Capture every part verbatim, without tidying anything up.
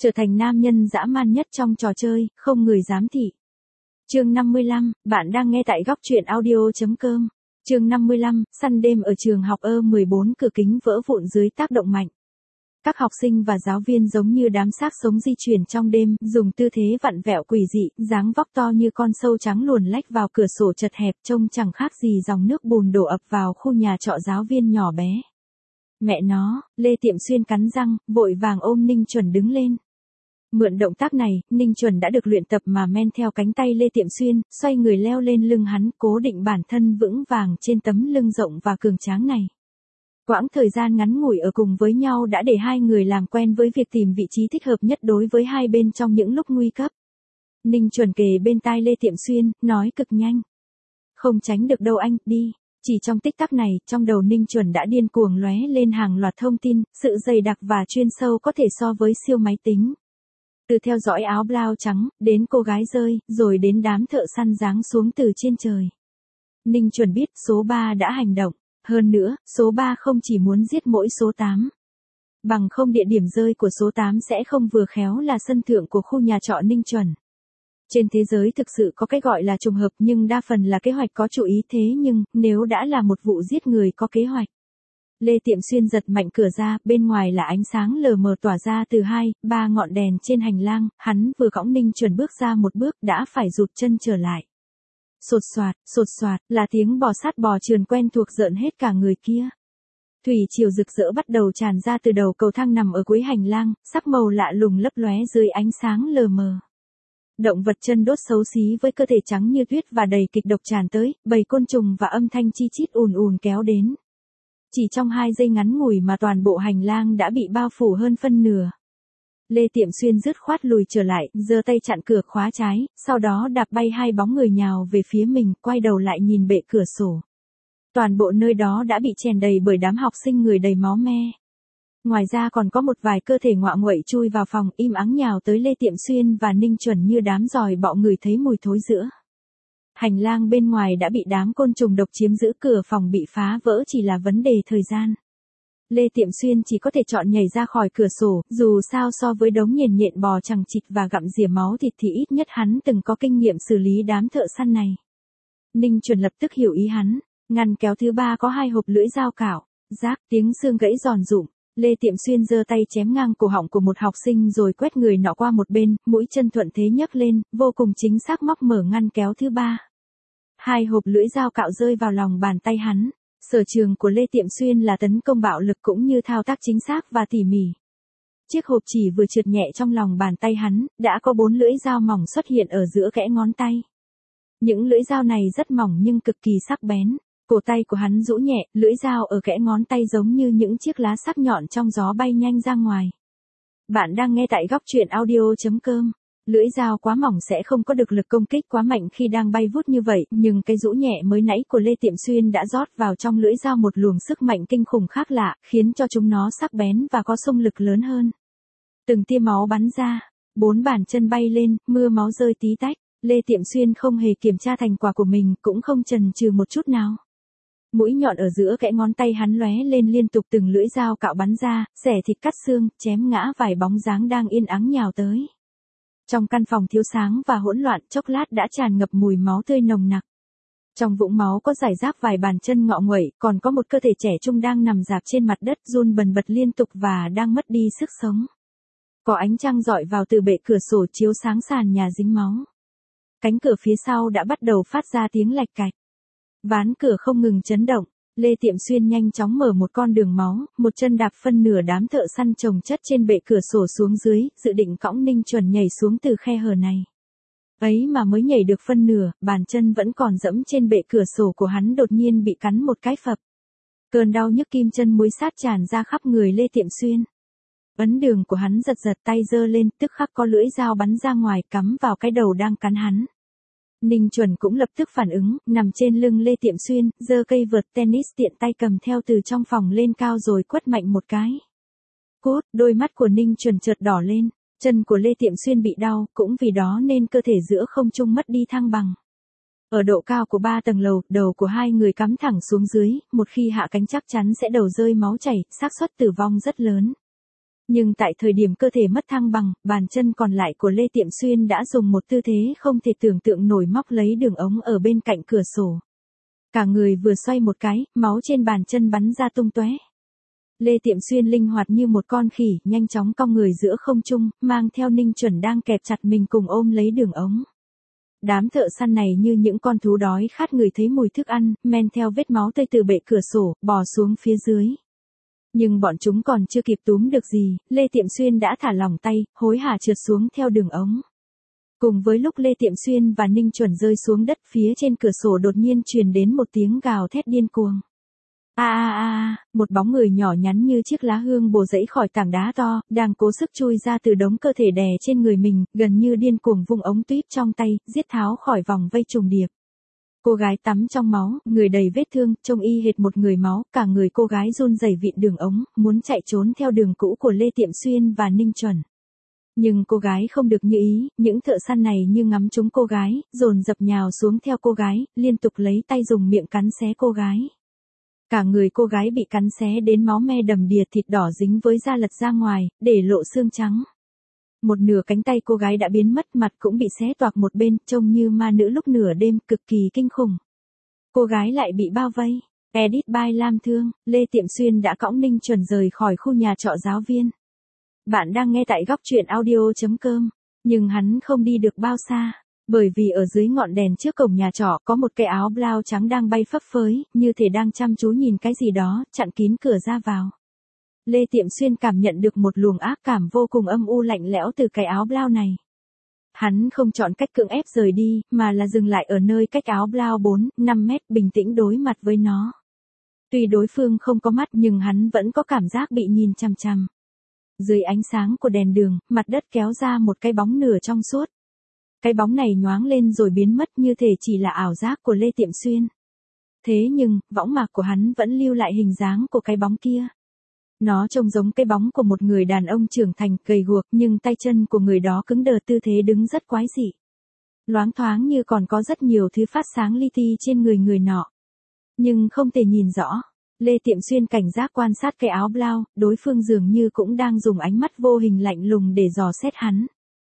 Trở thành nam nhân dã man nhất trong trò chơi, không người dám thị. Chương năm mươi lăm, bạn đang nghe tại góc truyện audio chấm com. Chương năm mươi lăm, săn đêm ở trường học ơ mười bốn, cửa kính vỡ vụn dưới tác động mạnh. Các học sinh và giáo viên giống như đám xác sống di chuyển trong đêm, dùng tư thế vặn vẹo quỷ dị, dáng vóc to như con sâu trắng luồn lách vào cửa sổ chật hẹp, trông chẳng khác gì dòng nước bùn đổ ập vào khu nhà trọ giáo viên nhỏ bé. Mẹ nó, Lê Tiệm Xuyên cắn răng, vội vàng ôm Ninh Chuẩn đứng lên. Mượn động tác này, Ninh Chuẩn đã được luyện tập mà men theo cánh tay Lê Tiệm Xuyên, xoay người leo lên lưng hắn, cố định bản thân vững vàng trên tấm lưng rộng và cường tráng này. Quãng thời gian ngắn ngủi ở cùng với nhau đã để hai người làm quen với việc tìm vị trí thích hợp nhất đối với hai bên trong những lúc nguy cấp. Ninh Chuẩn kề bên tai Lê Tiệm Xuyên, nói cực nhanh. Không tránh được đâu anh, đi. Chỉ trong tích tắc này, trong đầu Ninh Chuẩn đã điên cuồng lóe lên hàng loạt thông tin, sự dày đặc và chuyên sâu có thể so với siêu máy tính. Từ theo dõi áo blau trắng, đến cô gái rơi, rồi đến đám thợ săn giáng xuống từ trên trời. Ninh Chuẩn biết số ba đã hành động. Hơn nữa, số ba không chỉ muốn giết mỗi số tám. Bằng không địa điểm rơi của số tám sẽ không vừa khéo là sân thượng của khu nhà trọ Ninh Chuẩn. Trên thế giới thực sự có cái gọi là trùng hợp nhưng đa phần là kế hoạch có chủ ý, thế nhưng, nếu đã là một vụ giết người có kế hoạch. Lê Tiệm Xuyên giật mạnh cửa ra, bên ngoài là ánh sáng lờ mờ tỏa ra từ hai, ba ngọn đèn trên hành lang, hắn vừa cõng Ninh Chuẩn bước ra một bước đã phải rụt chân trở lại. Sột soạt, sột soạt, là tiếng bò sát bò trườn quen thuộc rợn hết cả người kia. Thủy triều rực rỡ bắt đầu tràn ra từ đầu cầu thang nằm ở cuối hành lang, sắc màu lạ lùng lấp lóe dưới ánh sáng lờ mờ. Động vật chân đốt xấu xí với cơ thể trắng như tuyết và đầy kịch độc tràn tới, bầy côn trùng và âm thanh chi chít ùn ùn kéo đến. Chỉ trong hai giây ngắn ngủi mà toàn bộ hành lang đã bị bao phủ hơn phân nửa. Lê Tiệm Xuyên dứt khoát lùi trở lại, giơ tay chặn cửa khóa trái, sau đó đạp bay hai bóng người nhào về phía mình, quay đầu lại nhìn bệ cửa sổ. Toàn bộ nơi đó đã bị chèn đầy bởi đám học sinh người đầy máu me. Ngoài ra còn có một vài cơ thể ngoạ nguậy chui vào phòng, im ắng nhào tới Lê Tiệm Xuyên và Ninh Chuẩn như đám giòi bọ ngửi thấy mùi thối rữa. Hành lang bên ngoài đã bị đám côn trùng độc chiếm giữ, cửa phòng bị phá vỡ chỉ là vấn đề thời gian. Lê Tiệm Xuyên chỉ có thể chọn nhảy ra khỏi cửa sổ, dù sao so với đống nhện nhện bò chằng chịt và gặm rỉa máu thịt thì ít nhất hắn từng có kinh nghiệm xử lý đám thợ săn này. Ninh Chuẩn lập tức hiểu ý hắn, ngăn kéo thứ ba có hai hộp lưỡi dao cạo, rác, tiếng xương gãy giòn rụm. Lê Tiệm Xuyên giơ tay chém ngang cổ họng của một học sinh rồi quét người nọ qua một bên, mũi chân thuận thế nhấc lên, vô cùng chính xác móc mở ngăn kéo thứ ba. Hai hộp lưỡi dao cạo rơi vào lòng bàn tay hắn. Sở trường của Lê Tiệm Xuyên là tấn công bạo lực cũng như thao tác chính xác và tỉ mỉ. Chiếc hộp chỉ vừa trượt nhẹ trong lòng bàn tay hắn, đã có bốn lưỡi dao mỏng xuất hiện ở giữa kẽ ngón tay. Những lưỡi dao này rất mỏng nhưng cực kỳ sắc bén. Cổ tay của hắn rũ nhẹ, lưỡi dao ở kẽ ngón tay giống như những chiếc lá sắc nhọn trong gió bay nhanh ra ngoài. Bạn đang nghe tại góc truyện audio chấm com. Lưỡi dao quá mỏng sẽ không có được lực công kích quá mạnh khi đang bay vút như vậy, nhưng cái rũ nhẹ mới nãy của Lê Tiệm Xuyên đã rót vào trong lưỡi dao một luồng sức mạnh kinh khủng khác lạ, khiến cho chúng nó sắc bén và có xung lực lớn hơn. Từng tia máu bắn ra, bốn bàn chân bay lên, mưa máu rơi tí tách. Lê Tiệm Xuyên không hề kiểm tra thành quả của mình, cũng không chần chừ một chút nào. Mũi nhọn ở giữa kẽ ngón tay hắn lóe lên liên tục, từng lưỡi dao cạo bắn ra, xẻ thịt cắt xương, chém ngã vài bóng dáng đang yên ắng nhào tới. Trong căn phòng thiếu sáng và hỗn loạn, chốc lát đã tràn ngập mùi máu tươi nồng nặc. Trong vũng máu có rải rác vài bàn chân ngọ nguậy, còn có một cơ thể trẻ trung đang nằm rạp trên mặt đất run bần bật liên tục và đang mất đi sức sống. Có ánh trăng rọi vào từ bệ cửa sổ chiếu sáng sàn nhà dính máu. Cánh cửa phía sau đã bắt đầu phát ra tiếng lạch cạch. Ván cửa không ngừng chấn động. Lê Tiệm Xuyên nhanh chóng mở một con đường máu, một chân đạp phân nửa đám thợ săn chồng chất trên bệ cửa sổ xuống dưới, dự định cõng Ninh Chuẩn nhảy xuống từ khe hở này. Ấy mà mới nhảy được phân nửa, bàn chân vẫn còn dẫm trên bệ cửa sổ của hắn đột nhiên bị cắn một cái phập. Cơn đau nhức kim chân muối sát tràn ra khắp người Lê Tiệm Xuyên. Ấn đường của hắn giật giật, tay giơ lên, tức khắc có lưỡi dao bắn ra ngoài cắm vào cái đầu đang cắn hắn. Ninh Chuẩn cũng lập tức phản ứng, nằm trên lưng Lê Tiệm Xuyên, giơ cây vợt tennis tiện tay cầm theo từ trong phòng lên cao rồi quất mạnh một cái. Cốt, đôi mắt của Ninh Chuẩn chợt đỏ lên, chân của Lê Tiệm Xuyên bị đau, cũng vì đó nên cơ thể giữa không trung mất đi thăng bằng. Ở độ cao của ba tầng lầu, đầu của hai người cắm thẳng xuống dưới, một khi hạ cánh chắc chắn sẽ đầu rơi máu chảy, xác suất tử vong rất lớn. Nhưng tại thời điểm cơ thể mất thăng bằng, bàn chân còn lại của Lê Tiệm Xuyên đã dùng một tư thế không thể tưởng tượng nổi móc lấy đường ống ở bên cạnh cửa sổ. Cả người vừa xoay một cái, máu trên bàn chân bắn ra tung tóe. Lê Tiệm Xuyên linh hoạt như một con khỉ, nhanh chóng cong người giữa không trung, mang theo Ninh Chuẩn đang kẹp chặt mình cùng ôm lấy đường ống. Đám thợ săn này như những con thú đói khát người thấy mùi thức ăn, men theo vết máu tươi từ bệ cửa sổ, bò xuống phía dưới. Nhưng bọn chúng còn chưa kịp túm được gì, Lê Tiệm Xuyên đã thả lỏng tay, hối hả trượt xuống theo đường ống. Cùng với lúc Lê Tiệm Xuyên và Ninh Chuẩn rơi xuống đất, phía trên cửa sổ đột nhiên truyền đến một tiếng gào thét điên cuồng. A a a, một bóng người nhỏ nhắn như chiếc lá hương bổ rẫy khỏi tảng đá to, đang cố sức chui ra từ đống cơ thể đè trên người mình, gần như điên cuồng vung ống tuyếp trong tay, giết tháo khỏi vòng vây trùng điệp. Cô gái tắm trong máu, người đầy vết thương, trông y hệt một người máu, cả người cô gái run rẩy vịn đường ống, muốn chạy trốn theo đường cũ của Lê Tiệm Xuyên và Ninh Chuẩn. Nhưng cô gái không được như ý, những thợ săn này như ngắm trúng cô gái, dồn dập nhào xuống theo cô gái, liên tục lấy tay dùng miệng cắn xé cô gái. Cả người cô gái bị cắn xé đến máu me đầm đìa, thịt đỏ dính với da lật ra ngoài, để lộ xương trắng. Một nửa cánh tay cô gái đã biến mất, mặt cũng bị xé toạc một bên, trông như ma nữ lúc nửa đêm, cực kỳ kinh khủng. Cô gái lại bị bao vây. Edit by Lam Thương, Lê Tiệm Xuyên đã cõng Ninh Chuẩn rời khỏi khu nhà trọ giáo viên. Bạn đang nghe tại góc truyện audio chấm com, nhưng hắn không đi được bao xa. Bởi vì ở dưới ngọn đèn trước cổng nhà trọ có một cái áo blau trắng đang bay phấp phới, như thể đang chăm chú nhìn cái gì đó, chặn kín cửa ra vào. Lê Tiệm Xuyên cảm nhận được một luồng ác cảm vô cùng âm u lạnh lẽo từ cái áo blau này. Hắn không chọn cách cưỡng ép rời đi, mà là dừng lại ở nơi cách áo blau bốn, năm mét, bình tĩnh đối mặt với nó. Tuy đối phương không có mắt nhưng hắn vẫn có cảm giác bị nhìn chằm chằm. Dưới ánh sáng của đèn đường, mặt đất kéo ra một cái bóng nửa trong suốt. Cái bóng này nhoáng lên rồi biến mất, như thể chỉ là ảo giác của Lê Tiệm Xuyên. Thế nhưng, võng mạc của hắn vẫn lưu lại hình dáng của cái bóng kia. Nó trông giống cái bóng của một người đàn ông trưởng thành, gầy guộc, nhưng tay chân của người đó cứng đờ, tư thế đứng rất quái dị. Loáng thoáng như còn có rất nhiều thứ phát sáng li ti trên người người nọ. Nhưng không thể nhìn rõ. Lê Tiệm Xuyên cảnh giác quan sát cái áo blau, đối phương dường như cũng đang dùng ánh mắt vô hình lạnh lùng để dò xét hắn.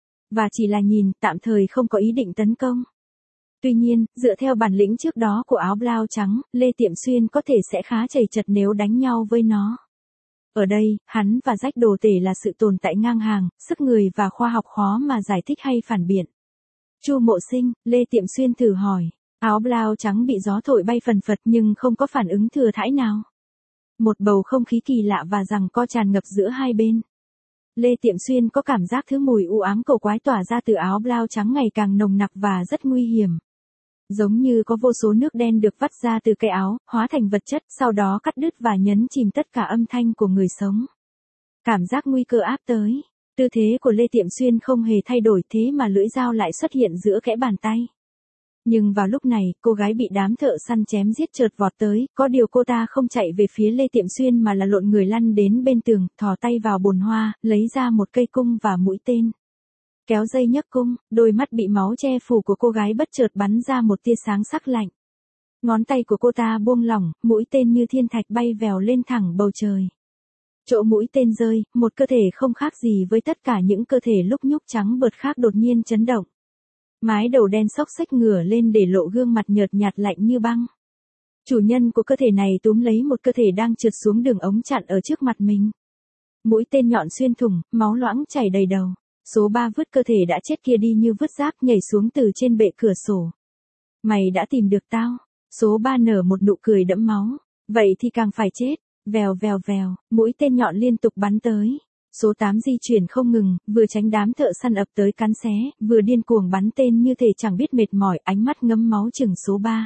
Và chỉ là nhìn, tạm thời không có ý định tấn công. Tuy nhiên, dựa theo bản lĩnh trước đó của áo blau trắng, Lê Tiệm Xuyên có thể sẽ khá chầy chật nếu đánh nhau với nó. Ở đây, hắn và rách đồ tể là sự tồn tại ngang hàng, sức người và khoa học khó mà giải thích hay phản biện. Chu Mộ Sinh, Lê Tiệm Xuyên thử hỏi. Áo blau trắng bị gió thổi bay phần phật nhưng không có phản ứng thừa thãi nào. Một bầu không khí kỳ lạ và giằng co tràn ngập giữa hai bên. Lê Tiệm Xuyên có cảm giác thứ mùi u ám cổ quái tỏa ra từ áo blau trắng ngày càng nồng nặc và rất nguy hiểm. Giống như có vô số nước đen được vắt ra từ cái áo, hóa thành vật chất, sau đó cắt đứt và nhấn chìm tất cả âm thanh của người sống. Cảm giác nguy cơ áp tới. Tư thế của Lê Tiệm Xuyên không hề thay đổi, thế mà lưỡi dao lại xuất hiện giữa kẽ bàn tay. Nhưng vào lúc này, cô gái bị đám thợ săn chém giết chợt vọt tới, có điều cô ta không chạy về phía Lê Tiệm Xuyên mà là lộn người lăn đến bên tường, thò tay vào bồn hoa, lấy ra một cây cung và mũi tên. Kéo dây nhấc cung, đôi mắt bị máu che phủ của cô gái bất chợt bắn ra một tia sáng sắc lạnh. Ngón tay của cô ta buông lỏng, mũi tên như thiên thạch bay vèo lên thẳng bầu trời. Chỗ mũi tên rơi, một cơ thể không khác gì với tất cả những cơ thể lúc nhúc trắng bợt khác đột nhiên chấn động. Mái đầu đen xốc xếch ngửa lên để lộ gương mặt nhợt nhạt lạnh như băng. Chủ nhân của cơ thể này túm lấy một cơ thể đang trượt xuống đường ống chặn ở trước mặt mình. Mũi tên nhọn xuyên thủng, máu loãng chảy đầy đầu. Số ba vứt cơ thể đã chết kia đi như vứt rác, nhảy xuống từ trên bệ cửa sổ. Mày đã tìm được tao. Số ba nở một nụ cười đẫm máu. Vậy thì càng phải chết. Vèo vèo vèo, mũi tên nhọn liên tục bắn tới. Số tám di chuyển không ngừng, vừa tránh đám thợ săn ập tới cắn xé, vừa điên cuồng bắn tên như thể chẳng biết mệt mỏi, ánh mắt ngấm máu chừng số ba.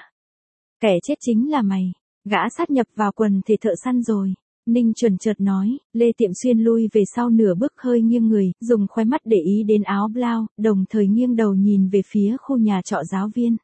Kẻ chết chính là mày. Gã sát nhập vào quần thể thợ săn rồi. Ninh Chuẩn chợt nói. Lê Tiệm Xuyên lui về sau nửa bước, hơi nghiêng người, dùng khóe mắt để ý đến áo blau, đồng thời nghiêng đầu nhìn về phía khu nhà trọ giáo viên.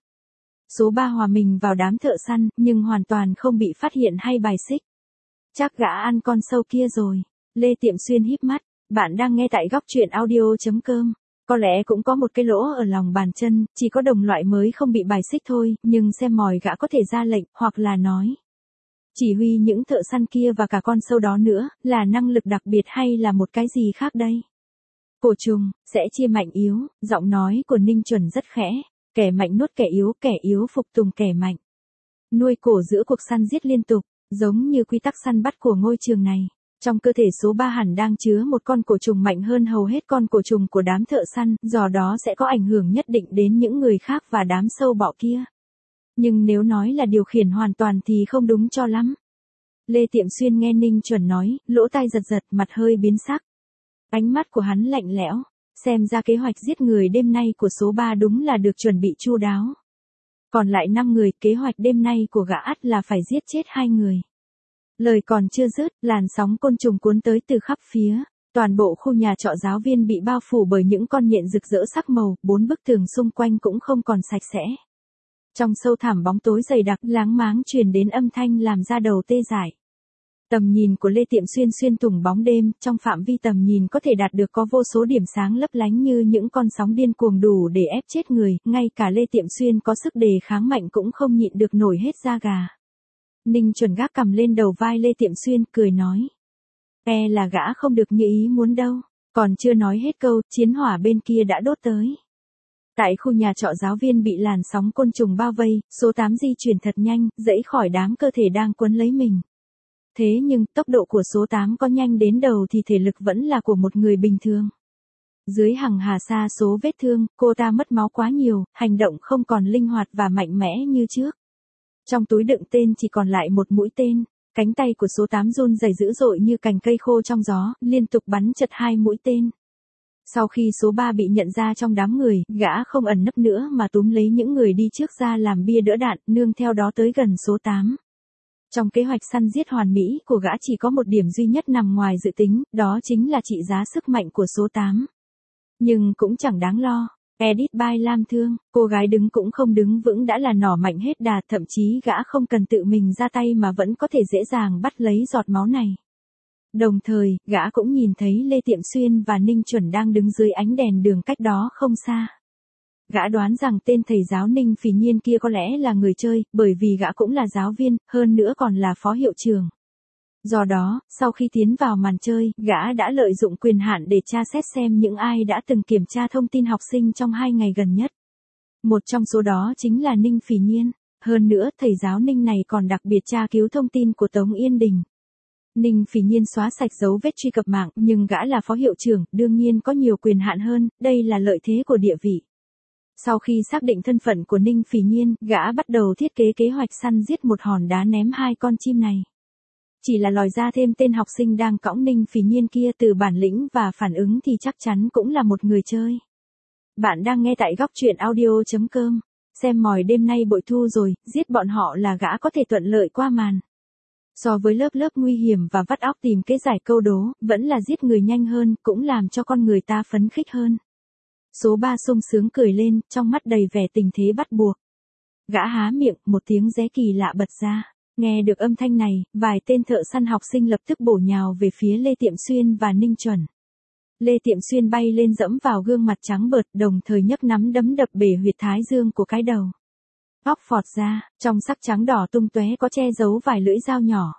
Số ba hòa mình vào đám thợ săn, nhưng hoàn toàn không bị phát hiện hay bài xích. Chắc gã ăn con sâu kia rồi. Lê Tiệm Xuyên híp mắt. Bạn đang nghe tại góc truyện audio chấm com. Có lẽ cũng có một cái lỗ ở lòng bàn chân, chỉ có đồng loại mới không bị bài xích thôi, nhưng xem mòi gã có thể ra lệnh, hoặc là nói. Chỉ huy những thợ săn kia và cả con sâu đó nữa, là năng lực đặc biệt hay là một cái gì khác đây? Cổ trùng, sẽ chia mạnh yếu, giọng nói của Ninh Chuẩn rất khẽ, kẻ mạnh nuốt kẻ yếu, kẻ yếu phục tùng kẻ mạnh. Nuôi cổ giữa cuộc săn giết liên tục, giống như quy tắc săn bắt của ngôi trường này. Trong cơ thể số ba hẳn đang chứa một con cổ trùng mạnh hơn hầu hết con cổ trùng của đám thợ săn, do đó sẽ có ảnh hưởng nhất định đến những người khác và đám sâu bọ kia. Nhưng nếu nói là điều khiển hoàn toàn thì không đúng cho lắm. Lê Tiệm Xuyên nghe Ninh Chuẩn nói, lỗ tai giật giật, mặt hơi biến sắc. Ánh mắt của hắn lạnh lẽo, xem ra kế hoạch giết người đêm nay của số ba đúng là được chuẩn bị chu đáo. Còn lại năm người, kế hoạch đêm nay của gã ắt là phải giết chết hai người. Lời còn chưa dứt, làn sóng côn trùng cuốn tới từ khắp phía. Toàn bộ khu nhà trọ giáo viên bị bao phủ bởi những con nhện rực rỡ sắc màu, bốn bức tường xung quanh cũng không còn sạch sẽ. Trong sâu thẳm bóng tối dày đặc, láng máng truyền đến âm thanh làm da đầu tê dại. Tầm nhìn của Lê Tiệm Xuyên xuyên thủng bóng đêm, trong phạm vi tầm nhìn có thể đạt được có vô số điểm sáng lấp lánh như những con sóng điên cuồng đủ để ép chết người, ngay cả Lê Tiệm Xuyên có sức đề kháng mạnh cũng không nhịn được nổi hết da gà. Ninh Chuẩn gác cầm lên đầu vai Lê Tiệm Xuyên, cười nói. E là gã không được như ý muốn đâu, còn chưa nói hết câu, chiến hỏa bên kia đã đốt tới. Tại khu nhà trọ giáo viên bị làn sóng côn trùng bao vây, số tám di chuyển thật nhanh, dẫy khỏi đám cơ thể đang quấn lấy mình. Thế nhưng, tốc độ của số tám có nhanh đến đầu thì thể lực vẫn là của một người bình thường. Dưới hằng hà sa số vết thương, cô ta mất máu quá nhiều, hành động không còn linh hoạt và mạnh mẽ như trước. Trong túi đựng tên chỉ còn lại một mũi tên, cánh tay của số tám run rẩy dữ dội như cành cây khô trong gió, liên tục bắn chật hai mũi tên. Sau khi số ba bị nhận ra trong đám người, gã không ẩn nấp nữa mà túm lấy những người đi trước ra làm bia đỡ đạn, nương theo đó tới gần số tám. Trong kế hoạch săn giết hoàn mỹ của gã chỉ có một điểm duy nhất nằm ngoài dự tính, đó chính là trị giá sức mạnh của số tám. Nhưng cũng chẳng đáng lo. Edit by Lam Thương, cô gái đứng cũng không đứng vững đã là nỏ mạnh hết đà, thậm chí gã không cần tự mình ra tay mà vẫn có thể dễ dàng bắt lấy giọt máu này. Đồng thời, gã cũng nhìn thấy Lê Tiệm Xuyên và Ninh Chuẩn đang đứng dưới ánh đèn đường cách đó không xa. Gã đoán rằng tên thầy giáo Ninh Phỉ Nhiên kia có lẽ là người chơi, bởi vì gã cũng là giáo viên, hơn nữa còn là phó hiệu trưởng. Do đó, sau khi tiến vào màn chơi, gã đã lợi dụng quyền hạn để tra xét xem những ai đã từng kiểm tra thông tin học sinh trong hai ngày gần nhất. Một trong số đó chính là Ninh Phỉ Nhiên. Hơn nữa, thầy giáo Ninh này còn đặc biệt tra cứu thông tin của Tống Yên Đình. Ninh Phỉ Nhiên xóa sạch dấu vết truy cập mạng, nhưng gã là phó hiệu trưởng, đương nhiên có nhiều quyền hạn hơn, đây là lợi thế của địa vị. Sau khi xác định thân phận của Ninh Phỉ Nhiên, gã bắt đầu thiết kế kế hoạch săn giết một hòn đá ném hai con chim này. Chỉ là lòi ra thêm tên học sinh đang cõng Ninh Phỉ Nhiên kia từ bản lĩnh và phản ứng thì chắc chắn cũng là một người chơi. Bạn đang nghe tại góc truyện audio chấm com. Xem mỏi đêm nay bội thu rồi, giết bọn họ là gã có thể thuận lợi qua màn. So với lớp lớp nguy hiểm và vắt óc tìm cái giải câu đố, vẫn là giết người nhanh hơn, cũng làm cho con người ta phấn khích hơn. Số ba sung sướng cười lên, trong mắt đầy vẻ tình thế bắt buộc. Gã há miệng, một tiếng ré kỳ lạ bật ra. Nghe được âm thanh này, vài tên thợ săn học sinh lập tức bổ nhào về phía Lê Tiệm Xuyên và Ninh Chuẩn. Lê Tiệm Xuyên bay lên dẫm vào gương mặt trắng bợt, đồng thời nhấc nắm đấm đập bể huyệt thái dương của cái đầu. Óc phọt ra, trong sắc trắng đỏ tung tóe có che giấu vài lưỡi dao nhỏ.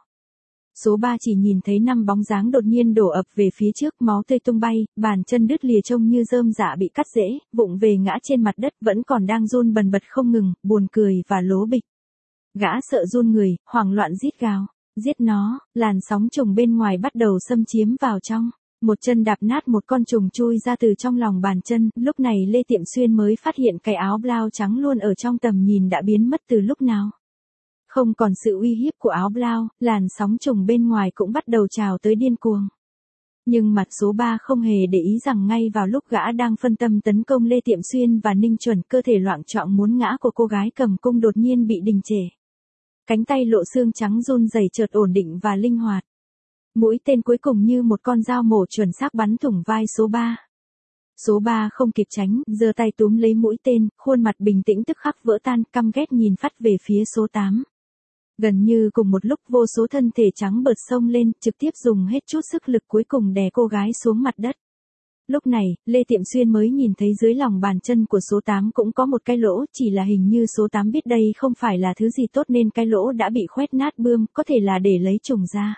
Số ba chỉ nhìn thấy năm bóng dáng đột nhiên đổ ập về phía trước, máu tươi tung bay, bàn chân đứt lìa trông như rơm rạ bị cắt rễ, vụng về ngã trên mặt đất, vẫn còn đang run bần bật không ngừng, buồn cười và lố bịch. Gã sợ run người, hoảng loạn rít gào, giết nó. Làn sóng trùng bên ngoài bắt đầu xâm chiếm vào trong. Một chân đạp nát một con trùng chui ra từ trong lòng bàn chân, lúc này Lê Tiệm Xuyên mới phát hiện cái áo blau trắng luôn ở trong tầm nhìn đã biến mất từ lúc nào. Không còn sự uy hiếp của áo blau, làn sóng trùng bên ngoài cũng bắt đầu trào tới điên cuồng. Nhưng mặt số ba không hề để ý rằng ngay vào lúc gã đang phân tâm tấn công Lê Tiệm Xuyên và Ninh Chuẩn, cơ thể loạng choạng muốn ngã của cô gái cầm cung đột nhiên bị đình trệ. Cánh tay lộ xương trắng run rẩy chợt ổn định và linh hoạt. Mũi tên cuối cùng như một con dao mổ chuẩn xác bắn thủng vai số ba. Số ba không kịp tránh, giơ tay túm lấy mũi tên, khuôn mặt bình tĩnh tức khắc vỡ tan, căm ghét nhìn phắt về phía số tám. Gần như cùng một lúc vô số thân thể trắng bợt xông lên, trực tiếp dùng hết chút sức lực cuối cùng đè cô gái xuống mặt đất. Lúc này, Lê Tiệm Xuyên mới nhìn thấy dưới lòng bàn chân của số tám cũng có một cái lỗ, chỉ là hình như số tám biết đây không phải là thứ gì tốt nên cái lỗ đã bị khoét nát bươm, có thể là để lấy trùng ra.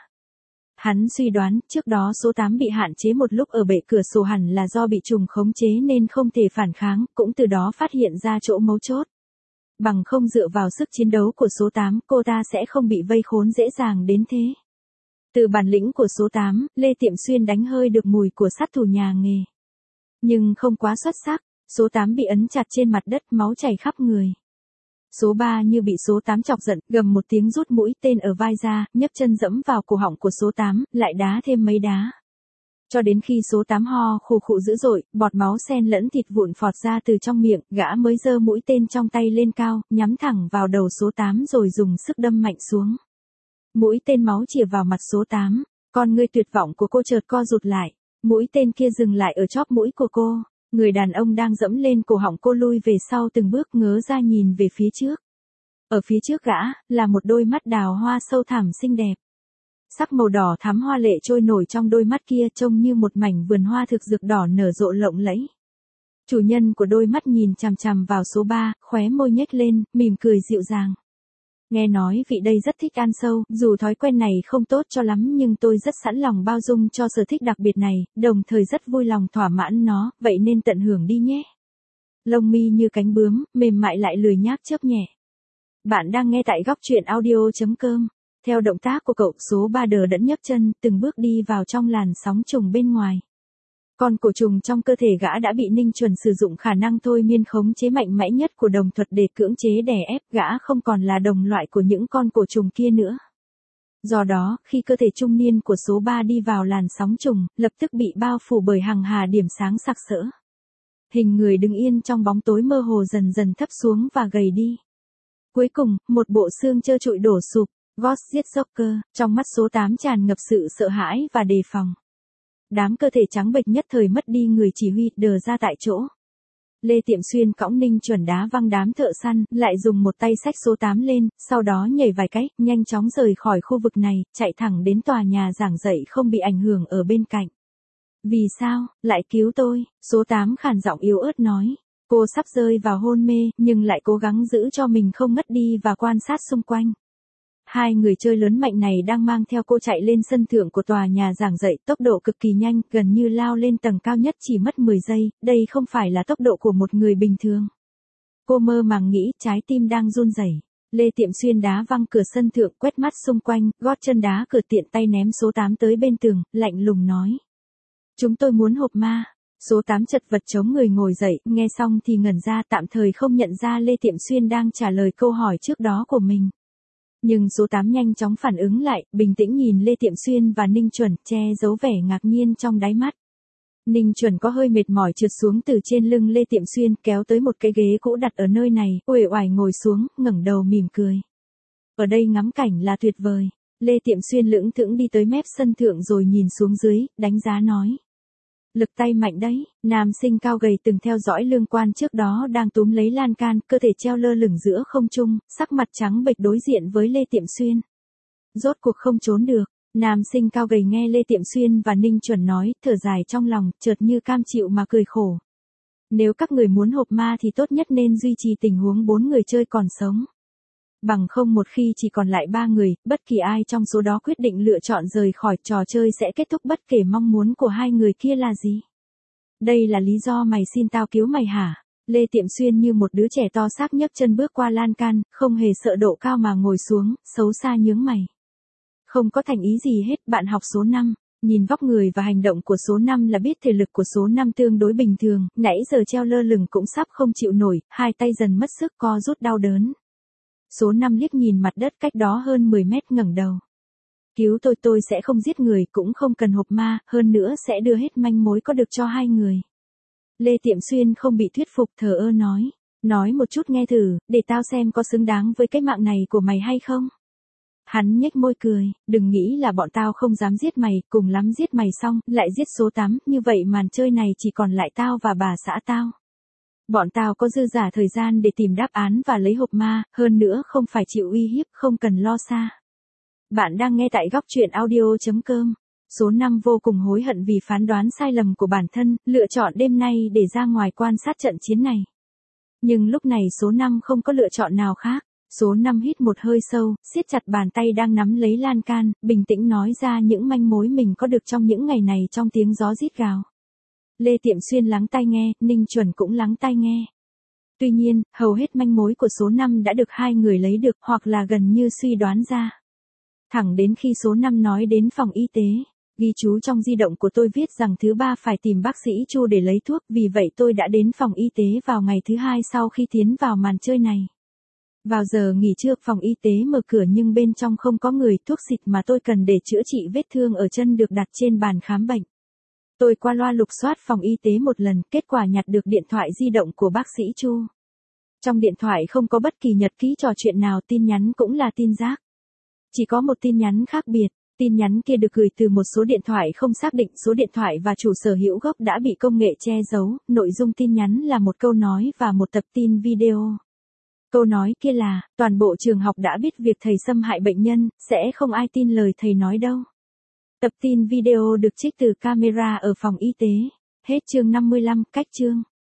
Hắn suy đoán, trước đó số tám bị hạn chế một lúc ở bệ cửa sổ hẳn là do bị trùng khống chế nên không thể phản kháng, cũng từ đó phát hiện ra chỗ mấu chốt. Bằng không dựa vào sức chiến đấu của số tám, cô ta sẽ không bị vây khốn dễ dàng đến thế. Từ bản lĩnh của số tám, Lê Tiệm Xuyên đánh hơi được mùi của sát thủ nhà nghề. Nhưng không quá xuất sắc, số tám bị ấn chặt trên mặt đất, máu chảy khắp người. Số ba như bị số tám chọc giận, gầm một tiếng rút mũi tên ở vai ra, nhấc chân dẫm vào cổ họng của số tám, lại đá thêm mấy đá. Cho đến khi số tám ho khụ khụ dữ dội, bọt máu xen lẫn thịt vụn phọt ra từ trong miệng, gã mới giơ mũi tên trong tay lên cao, nhắm thẳng vào đầu số tám rồi dùng sức đâm mạnh xuống. Mũi tên máu chĩa vào mặt số tám, con ngươi tuyệt vọng của cô chợt co rụt lại, mũi tên kia dừng lại ở chóp mũi của cô. Người đàn ông đang dẫm lên cổ họng cô lui về sau từng bước ngớ ra nhìn về phía trước. Ở phía trước gã, là một đôi mắt đào hoa sâu thẳm xinh đẹp. Sắc màu đỏ thắm hoa lệ trôi nổi trong đôi mắt kia trông như một mảnh vườn hoa thực dược đỏ nở rộ lộng lẫy. Chủ nhân của đôi mắt nhìn chằm chằm vào số ba, khóe môi nhếch lên, mỉm cười dịu dàng. Nghe nói vị đây rất thích ăn sâu, dù thói quen này không tốt cho lắm nhưng tôi rất sẵn lòng bao dung cho sở thích đặc biệt này, đồng thời rất vui lòng thỏa mãn nó, vậy nên tận hưởng đi nhé. Lông mi như cánh bướm, mềm mại lại lười nhác chớp nhẹ. Bạn đang nghe tại góc truyện audio chấm com. Theo động tác của cậu, số ba đờ đẫn nhấc chân, từng bước đi vào trong làn sóng trùng bên ngoài. Con cổ trùng trong cơ thể gã đã bị Ninh Chuẩn sử dụng khả năng thôi miên khống chế mạnh mẽ nhất của đồng thuật để cưỡng chế đè ép, gã không còn là đồng loại của những con cổ trùng kia nữa. Do đó, khi cơ thể trung niên của số ba đi vào làn sóng trùng, lập tức bị bao phủ bởi hàng hà điểm sáng sặc sỡ. Hình người đứng yên trong bóng tối mơ hồ dần dần thấp xuống và gầy đi. Cuối cùng, một bộ xương trơ trụi đổ sụp, Ghost giết Joker, trong mắt số tám tràn ngập sự sợ hãi và đề phòng. Đám cơ thể trắng bệch nhất thời mất đi người chỉ huy, đờ ra tại chỗ. Lê Tiệm Xuyên cõng Ninh Chuẩn đá văng đám thợ săn, lại dùng một tay xách số tám lên, sau đó nhảy vài cái, nhanh chóng rời khỏi khu vực này, chạy thẳng đến tòa nhà giảng dạy không bị ảnh hưởng ở bên cạnh. Vì sao, lại cứu tôi? Số tám khàn giọng yếu ớt nói. Cô sắp rơi vào hôn mê, nhưng lại cố gắng giữ cho mình không ngất đi và quan sát xung quanh. Hai người chơi lớn mạnh này đang mang theo cô chạy lên sân thượng của tòa nhà giảng dạy, tốc độ cực kỳ nhanh, gần như lao lên tầng cao nhất chỉ mất mười giây, đây không phải là tốc độ của một người bình thường. Cô mơ màng nghĩ, trái tim đang run rẩy. Lê Tiệm Xuyên đá văng cửa sân thượng, quét mắt xung quanh, gót chân đá cửa, tiện tay ném số tám tới bên tường, lạnh lùng nói. Chúng tôi muốn hộp ma. Số tám chật vật chống người ngồi dậy, nghe xong thì ngẩn ra, tạm thời không nhận ra Lê Tiệm Xuyên đang trả lời câu hỏi trước đó của mình. Nhưng số tám nhanh chóng phản ứng lại, bình tĩnh nhìn Lê Tiệm Xuyên và Ninh Chuẩn, che giấu vẻ ngạc nhiên trong đáy mắt. Ninh Chuẩn có hơi mệt mỏi trượt xuống từ trên lưng Lê Tiệm Xuyên, kéo tới một cái ghế cũ đặt ở nơi này, uể oải ngồi xuống, ngẩng đầu mỉm cười. Ở đây ngắm cảnh là tuyệt vời. Lê Tiệm Xuyên lững thững đi tới mép sân thượng rồi nhìn xuống dưới, đánh giá nói. Lực tay mạnh đấy, nam sinh cao gầy từng theo dõi lương quan trước đó đang túm lấy lan can, cơ thể treo lơ lửng giữa không trung, sắc mặt trắng bệch đối diện với Lê Tiệm Xuyên. Rốt cuộc không trốn được, nam sinh cao gầy nghe Lê Tiệm Xuyên và Ninh Chuẩn nói, thở dài trong lòng, chợt như cam chịu mà cười khổ. Nếu các người muốn hộp ma thì tốt nhất nên duy trì tình huống bốn người chơi còn sống. Bằng không một khi chỉ còn lại ba người, bất kỳ ai trong số đó quyết định lựa chọn rời khỏi trò chơi sẽ kết thúc bất kể mong muốn của hai người kia là gì. Đây là lý do mày xin tao cứu mày hả? Lê Tiệm Xuyên như một đứa trẻ to xác nhấc chân bước qua lan can, không hề sợ độ cao mà ngồi xuống, xấu xa nhướng mày. Không có thành ý gì hết, bạn học số năm. Nhìn vóc người và hành động của số năm là biết thể lực của số năm tương đối bình thường, nãy giờ treo lơ lửng cũng sắp không chịu nổi, hai tay dần mất sức co rút đau đớn. Số năm liếc nhìn mặt đất cách đó hơn mười mét ngẩng đầu. Cứu tôi, tôi sẽ không giết người, cũng không cần hộp ma, hơn nữa sẽ đưa hết manh mối có được cho hai người. Lê Tiệm Xuyên không bị thuyết phục, thờ ơ nói. Nói một chút nghe thử, để tao xem có xứng đáng với cái mạng này của mày hay không. Hắn nhếch môi cười, đừng nghĩ là bọn tao không dám giết mày, cùng lắm giết mày xong, lại giết số tám, như vậy màn chơi này chỉ còn lại tao và bà xã tao. Bọn tao có dư giả thời gian để tìm đáp án và lấy hộp ma, hơn nữa không phải chịu uy hiếp, không cần lo xa. Bạn đang nghe tại góc truyện audio chấm com. Số năm vô cùng hối hận vì phán đoán sai lầm của bản thân, lựa chọn đêm nay để ra ngoài quan sát trận chiến này. Nhưng lúc này số năm không có lựa chọn nào khác. Số năm hít một hơi sâu, siết chặt bàn tay đang nắm lấy lan can, bình tĩnh nói ra những manh mối mình có được trong những ngày này trong tiếng gió rít gào. Lê Tiệm Xuyên lắng tai nghe, Ninh Chuẩn cũng lắng tai nghe. Tuy nhiên, hầu hết manh mối của số năm đã được hai người lấy được hoặc là gần như suy đoán ra. Thẳng đến khi số năm nói đến phòng y tế, ghi chú trong di động của tôi viết rằng thứ ba phải tìm bác sĩ Chu để lấy thuốc, vì vậy tôi đã đến phòng y tế vào ngày thứ hai sau khi tiến vào màn chơi này. Vào giờ nghỉ trưa, phòng y tế mở cửa nhưng bên trong không có người, thuốc xịt mà tôi cần để chữa trị vết thương ở chân được đặt trên bàn khám bệnh. Tôi qua loa lục soát phòng y tế một lần, kết quả nhặt được điện thoại di động của bác sĩ Chu. Trong điện thoại không có bất kỳ nhật ký trò chuyện nào, tin nhắn cũng là tin rác. Chỉ có một tin nhắn khác biệt, tin nhắn kia được gửi từ một số điện thoại không xác định, số điện thoại và chủ sở hữu gốc đã bị công nghệ che giấu, nội dung tin nhắn là một câu nói và một tập tin video. Câu nói kia là, toàn bộ trường học đã biết việc thầy xâm hại bệnh nhân, sẽ không ai tin lời thầy nói đâu. Tập tin video được trích từ camera ở phòng y tế. Hết chương năm mươi lăm, cách chương.